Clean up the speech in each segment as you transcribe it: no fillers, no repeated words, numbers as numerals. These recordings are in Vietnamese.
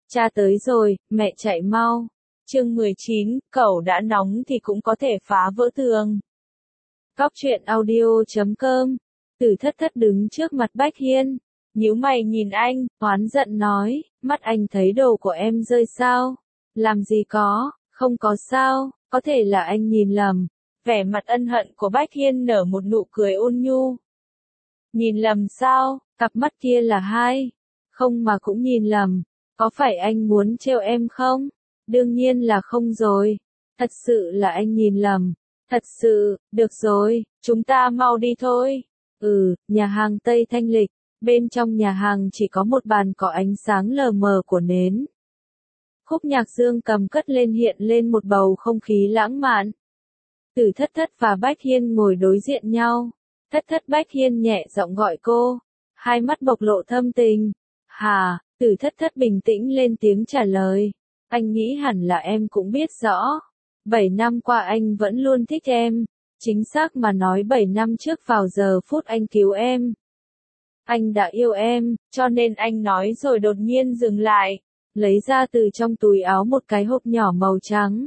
Cha tới rồi, mẹ chạy mau. Chương 19, cẩu đã nóng thì cũng có thể phá vỡ tường. Góc truyện audio.com. Tử Thất Thất đứng trước mặt Bách Hiên, nhíu mày nhìn anh, oán giận nói, mắt anh thấy đồ của em rơi sao? Làm gì có, không có sao, có thể là anh nhìn lầm. Vẻ mặt ân hận của Bách Hiên nở một nụ cười ôn nhu. Nhìn lầm sao, cặp mắt kia là hai. Không mà cũng nhìn lầm, có phải anh muốn trêu em không? Đương nhiên là không rồi. Thật sự là anh nhìn lầm. Thật sự, được rồi, chúng ta mau đi thôi. Nhà hàng Tây Thanh Lịch. Bên trong nhà hàng chỉ có một bàn có ánh sáng lờ mờ của nến. Khúc nhạc dương cầm cất lên hiện lên một bầu không khí lãng mạn. Tử Thất Thất và Bách Hiên ngồi đối diện nhau. Thất Thất Bách Hiên nhẹ giọng gọi cô. Hai mắt bộc lộ thâm tình. Hà, Tử Thất Thất bình tĩnh lên tiếng trả lời. Anh nghĩ hẳn là em cũng biết rõ. 7 năm qua anh vẫn luôn thích em. Chính xác mà nói 7 năm trước vào giờ phút anh cứu em. Anh đã yêu em, cho nên anh nói rồi đột nhiên dừng lại. Lấy ra từ trong túi áo một cái hộp nhỏ màu trắng.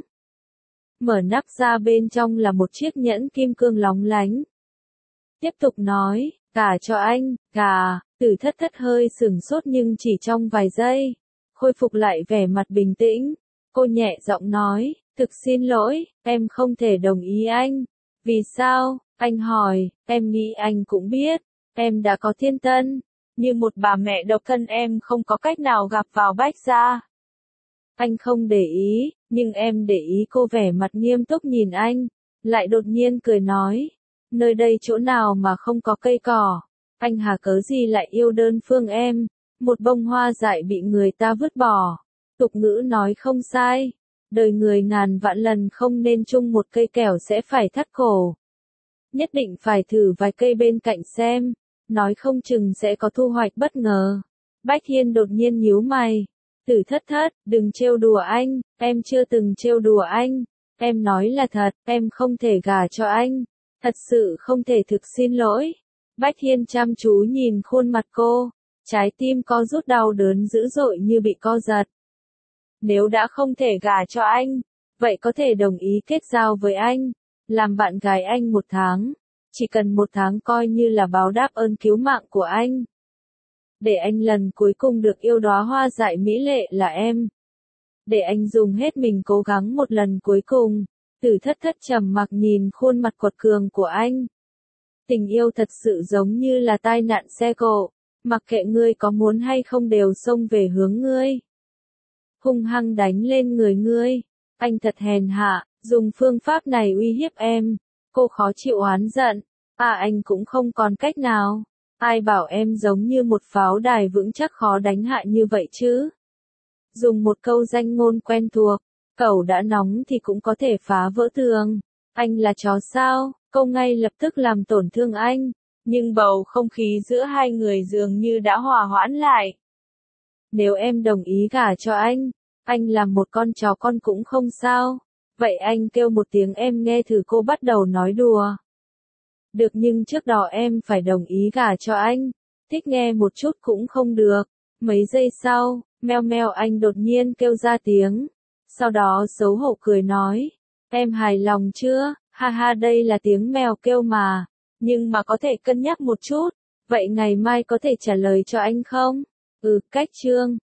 Mở nắp ra bên trong là một chiếc nhẫn kim cương lóng lánh. Tiếp tục nói, gả cho anh, gả. Tử Thất Thất hơi sửng sốt nhưng chỉ trong vài giây. Khôi phục lại vẻ mặt bình tĩnh. Cô nhẹ giọng nói, thực xin lỗi, em không thể đồng ý anh. Vì sao? Anh hỏi, em nghĩ anh cũng biết. Em đã có thiên tân. Như một bà mẹ độc thân em không có cách nào gặp vào Bách gia. Anh không để ý, nhưng em để ý. Cô vẻ mặt nghiêm túc nhìn anh. Lại đột nhiên cười nói. Nơi đây chỗ nào mà không có cây cỏ. Anh hà cớ gì lại yêu đơn phương em. Một bông hoa dại bị người ta vứt bỏ. Tục ngữ nói không sai. Đời người ngàn vạn lần không nên chung một cây kẻo sẽ phải thắt cổ. Nhất định phải thử vài cây bên cạnh xem. Nói không chừng sẽ có thu hoạch bất ngờ. Bách Hiên đột nhiên nhíu mày. Tử Thất Thất, đừng trêu đùa anh. Em chưa từng trêu đùa anh. Em nói là thật, em không thể gả cho anh. Thật sự không thể, thực xin lỗi. Bách Hiên chăm chú nhìn khuôn mặt cô. Trái tim co rút đau đớn dữ dội như bị co giật. Nếu đã không thể gả cho anh, vậy có thể đồng ý kết giao với anh. Làm bạn gái anh 1 tháng. Chỉ cần 1 tháng coi như là báo đáp ơn cứu mạng của anh. Để anh lần cuối cùng được yêu đóa hoa dại mỹ lệ là em. Để anh dùng hết mình cố gắng một lần cuối cùng. Tử Thất Thất trầm mặc nhìn khuôn mặt quật cường của anh. Tình yêu thật sự giống như là tai nạn xe cộ. Mặc kệ ngươi có muốn hay không đều xông về hướng ngươi. Hung hăng đánh lên người ngươi. Anh thật hèn hạ, dùng phương pháp này uy hiếp em. Cô khó chịu oán giận. Anh cũng không còn cách nào. Ai bảo em giống như một pháo đài vững chắc khó đánh hạ như vậy chứ. Dùng một câu danh ngôn quen thuộc. Cẩu đã nóng thì cũng có thể phá vỡ tường. Anh là chó sao? Câu ngay lập tức làm tổn thương anh. Nhưng bầu không khí giữa hai người dường như đã hòa hoãn lại. Nếu em đồng ý gả cho anh làm một con chó con cũng không sao. Vậy anh kêu một tiếng em nghe thử. Cô bắt đầu nói đùa. Được, nhưng trước đó em phải đồng ý gả cho anh. Thích nghe một chút cũng không được. Mấy giây sau, meo meo anh đột nhiên kêu ra tiếng. Sau đó xấu hổ cười nói. Em hài lòng chưa? Ha ha, đây là tiếng mèo kêu mà. Nhưng mà có thể cân nhắc một chút. Vậy ngày mai có thể trả lời cho anh không? Cách chương.